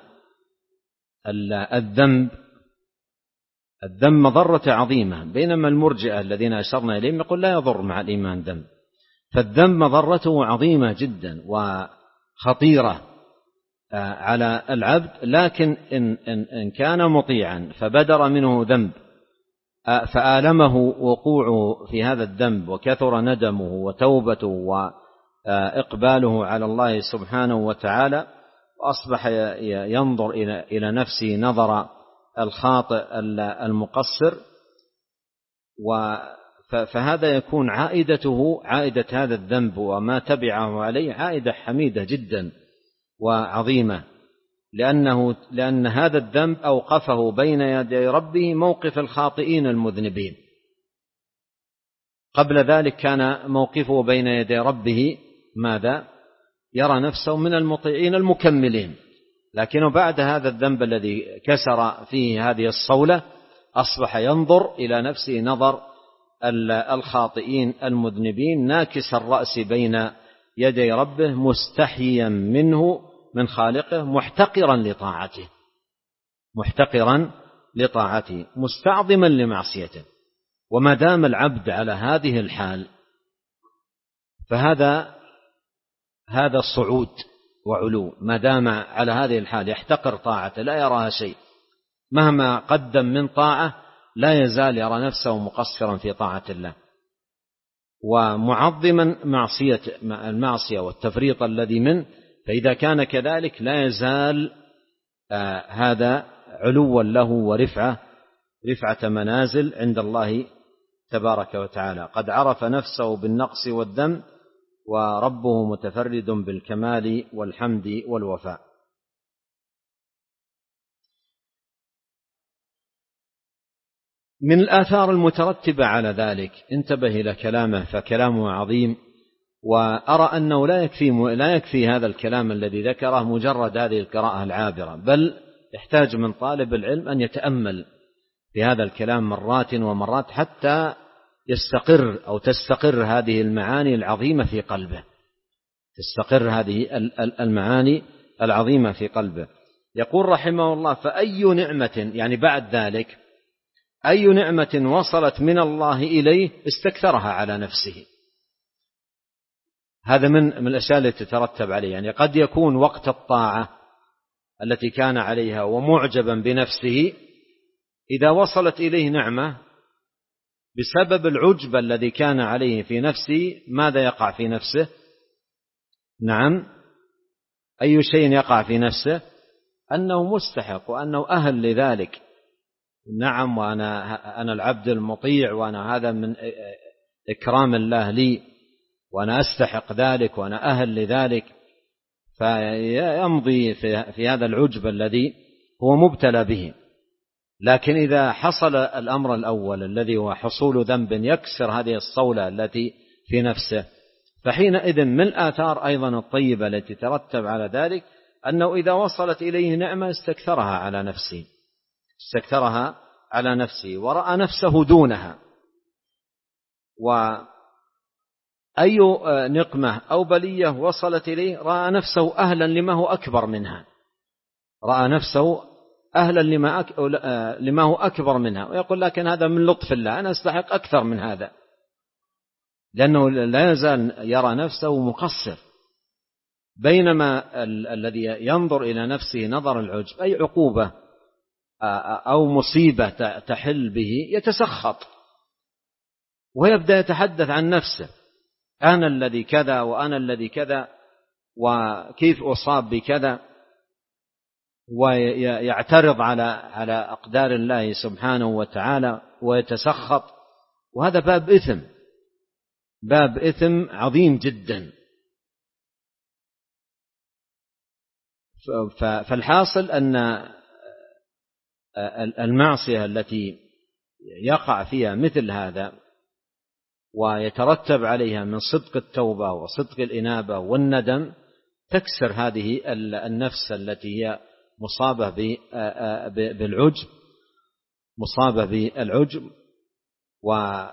الذنب الذنب مضرة عظيمة، بينما المرجئة الذين أشرنا إليهم يقول لا يضر مع الإيمان ذنب. فالذنب مضرته عظيمة جدا وخطيرة على العبد، لكن إن, إن, إن كان مطيعا فبدر منه ذنب فآلمه وقوعه في هذا الذنب وكثر ندمه وتوبته وإقباله على الله سبحانه وتعالى، وأصبح ينظر إلى نفسه نظر الخاطئ المقصر، فهذا يكون عائدته عائدة هذا الذنب وما تبعه عليه عائدة حميدة جدا وعظيمة، لأنه لأن هذا الذنب أوقفه بين يدي ربه موقف الخاطئين المذنبين. قبل ذلك كان موقفه بين يدي ربه ماذا؟ يرى نفسه من المطيعين المكملين، لكنه بعد هذا الذنب الذي كسر فيه هذه الصولة أصبح ينظر إلى نفسه نظر الخاطئين المذنبين، ناكس الرأس بين يدي ربه، مستحيا منه من خالقه، محتقرا لطاعته محتقرا لطاعته مستعظما لمعصيته. وما دام العبد على هذه الحال فهذا هذا الصعود وعلو، ما دام على هذه الحال يحتقر طاعته، لا يراها شيء، مهما قدم من طاعة لا يزال يرى نفسه مقصرا في طاعة الله، ومعظما معصية المعصية والتفريط الذي منه. فإذا كان كذلك لا يزال آه هذا علوا له ورفعة رفعة منازل عند الله تبارك وتعالى. قد عرف نفسه بالنقص والذنب، وربه متفرد بالكمال والحمد والوفاء. من الآثار المترتبة على ذلك، انتبه إلى كلامه فكلامه عظيم، وأرى أنه لا يكفي لا يكفي هذا الكلام الذي ذكره مجرد هذه القراءة العابرة، بل يحتاج من طالب العلم أن يتأمل في هذا الكلام مرات ومرات حتى يستقر أو تستقر هذه المعاني العظيمة في قلبه تستقر هذه المعاني العظيمة في قلبه. يقول رحمه الله: فأي نعمة، يعني بعد ذلك أي نعمة وصلت من الله إليه استكثرها على نفسه. هذا من من الأشياء التي تترتب عليه. يعني قد يكون وقت الطاعة التي كان عليها ومعجبا بنفسه، إذا وصلت إليه نعمة بسبب العجب الذي كان عليه في نفسه، ماذا يقع في نفسه؟ نعم، أي شيء يقع في نفسه؟ أنه مستحق وأنه أهل لذلك. نعم، وأنا أنا العبد المطيع، وأنا هذا من إكرام الله لي، وأنا أستحق ذلك، وأنا أهل لذلك، فيمضي في هذا العجب الذي هو مبتلى به. لكن إذا حصل الأمر الأول الذي هو حصول ذنب يكسر هذه الصولة التي في نفسه، فحينئذ من الآثار أيضا الطيبة التي ترتب على ذلك أنه إذا وصلت إليه نعمة استكثرها على نفسه استكثرها على نفسه ورأى نفسه دونها. وأي نقمة أو بلية وصلت إليه رأى نفسه أهلا لما هو أكبر منها رأى نفسه أهلا لما, أك... لما هو أكبر منها، ويقول لكن هذا من لطف الله، أنا أستحق أكثر من هذا، لأنه لا يزال يرى نفسه مقصر. بينما ال... الذي ينظر إلى نفسه نظر العجب، أي عقوبة أو مصيبة تحل به يتسخط ويبدأ يتحدث عن نفسه: أنا الذي كذا، وأنا الذي كذا، وكيف أصاب بكذا، ويعترض على على أقدار الله سبحانه وتعالى ويتسخط. وهذا باب إثم باب إثم عظيم جدا. فالحاصل أن المعصية التي يقع فيها مثل هذا ويترتب عليها من صدق التوبة وصدق الإنابة والندم تكسر هذه النفس التي هي مصابة بالعجب، مصابة بالعجب ويرى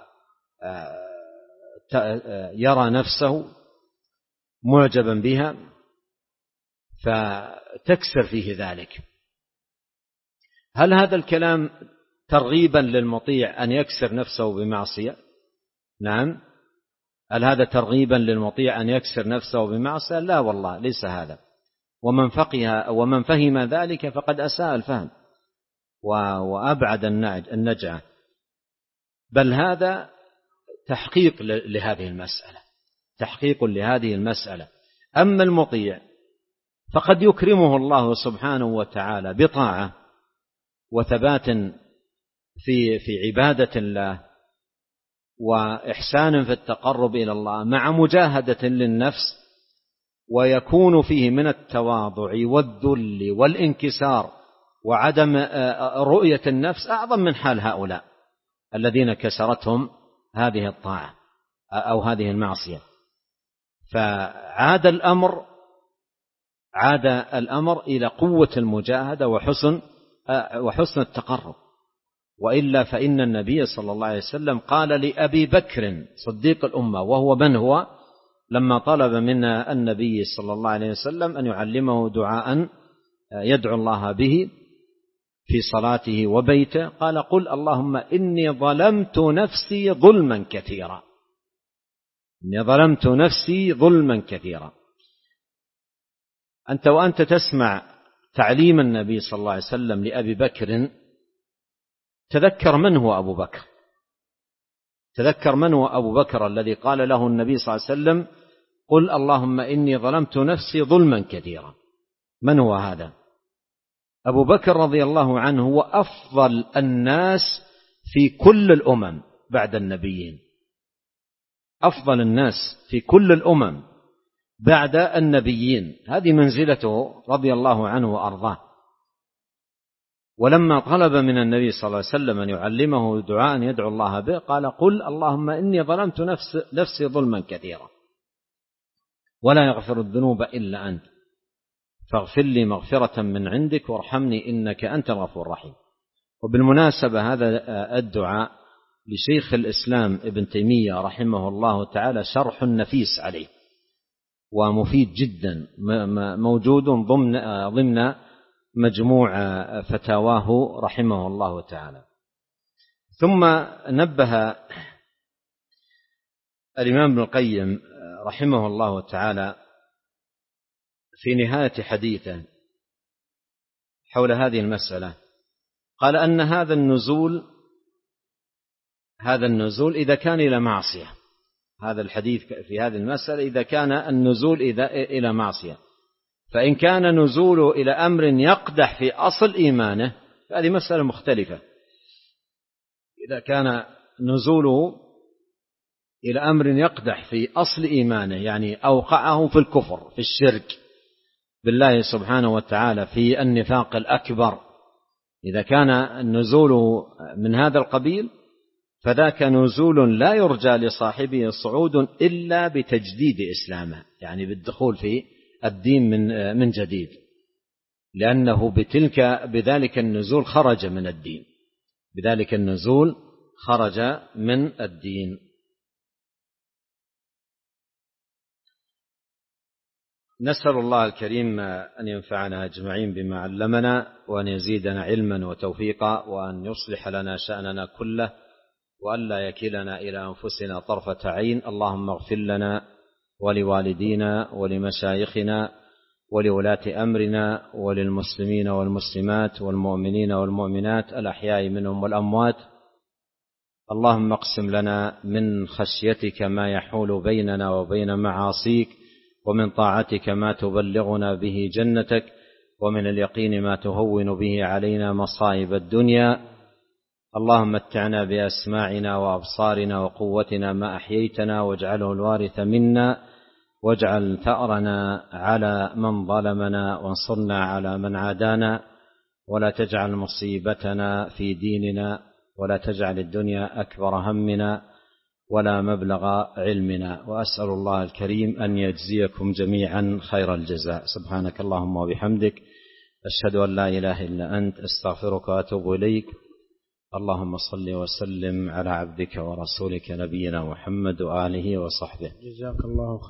نفسه معجبا بها فتكسر فيه ذلك. هل هذا الكلام ترغيبا للمطيع أن يكسر نفسه بمعصية؟ نعم. هل هذا ترغيبا للمطيع أن يكسر نفسه بمعصية؟ لا والله، ليس هذا. ومن فقه ومن فهم ذلك فقد أساء الفهم وأبعد النجعة، بل هذا تحقيق لهذه المسألة، تحقيق لهذه المسألة. أما المطيع فقد يكرمه الله سبحانه وتعالى بطاعة وثبات في في عبادة الله وإحسان في التقرب إلى الله مع مجاهدة للنفس، ويكون فيه من التواضع والذل والانكسار وعدم رؤية النفس أعظم من حال هؤلاء الذين كسرتهم هذه الطاعة أو هذه المعصية. فعاد الأمر عاد الأمر إلى قوة المجاهدة وحسن وحسن التقرب. وإلا فإن النبي صلى الله عليه وسلم قال لأبي بكر صديق الأمة، وهو من هو، لما طلب من النبي صلى الله عليه وسلم أن يعلمه دعاء يدعو الله به في صلاته وبيته، قال: قل اللهم إني ظلمت نفسي ظلما كثيرا، إني ظلمت نفسي ظلما كثيرا. أنت وأنت تسمع تعليم النبي صلى الله عليه وسلم لأبي بكر تذكر من هو أبو بكر، تذكر من هو أبو بكر الذي قال له النبي صلى الله عليه وسلم: قل اللهم إني ظلمت نفسي ظلما كثيرا. من هو هذا؟ أبو بكر رضي الله عنه هو أفضل الناس في كل الأمم بعد النبيين، أفضل الناس في كل الأمم بعد النبيين، هذه منزلته رضي الله عنه وأرضاه. ولما طلب من النبي صلى الله عليه وسلم أن يعلمه دعاء يدعو الله به قال: قل اللهم إني ظلمت نفس نفسي ظلما كثيرا ولا يغفر الذنوب إلا أنت فاغفر لي مغفرة من عندك وارحمني إنك أنت الغفور الرحيم. وبالمناسبة هذا الدعاء لشيخ الإسلام ابن تيمية رحمه الله تعالى شرح نفيس عليه ومفيد جدا، موجود ضمن ضمن مجموع فتاواه رحمه الله تعالى. ثم نبه الإمام ابن القيم رحمه الله تعالى في نهاية حديثه حول هذه المسألة، قال أن هذا النزول هذا النزول إذا كان إلى معصية، هذا الحديث في هذه المسألة إذا كان النزول إذا إلى معصية، فإن كان نزوله إلى أمر يقدح في أصل إيمانه فهذه مسألة مختلفة. إذا كان نزوله إلى أمر يقدح في أصل إيمانه، يعني أوقعه في الكفر في الشرك بالله سبحانه وتعالى في النفاق الأكبر، إذا كان النزول من هذا القبيل فذاك نزول لا يرجى لصاحبه صعود إلا بتجديد إسلامه، يعني بالدخول في الدين من من جديد، لأنه بتلك بذلك النزول خرج من الدين، بذلك النزول خرج من الدين. نسأل الله الكريم أن ينفعنا أجمعين بما علمنا، وأن يزيدنا علما وتوفيقا، وأن يصلح لنا شأننا كله، وأن لا يكلنا إلى أنفسنا طرفة عين. اللهم اغفر لنا ولوالدينا ولمشايخنا ولولاة أمرنا وللمسلمين والمسلمات والمؤمنين والمؤمنات الأحياء منهم والأموات. اللهم اقسم لنا من خشيتك ما يحول بيننا وبين معاصيك، ومن طاعتك ما تبلغنا به جنتك، ومن اليقين ما تهون به علينا مصائب الدنيا. اللهم متعنا بأسماعنا وأبصارنا وقوتنا ما أحييتنا، واجعله الوارث منا، واجعل ثأرنا على من ظلمنا، وانصرنا على من عادانا، ولا تجعل مصيبتنا في ديننا، ولا تجعل الدنيا أكبر همنا ولا مبلغ علمنا. وأسأل الله الكريم أن يجزيكم جميعا خير الجزاء. سبحانك اللهم وبحمدك، أشهد أن لا إله إلا أنت، أستغفرك وأتوب إليك. اللهم صل وسلم على عبدك ورسولك نبينا محمد وآله وصحبه. جزاك الله خير.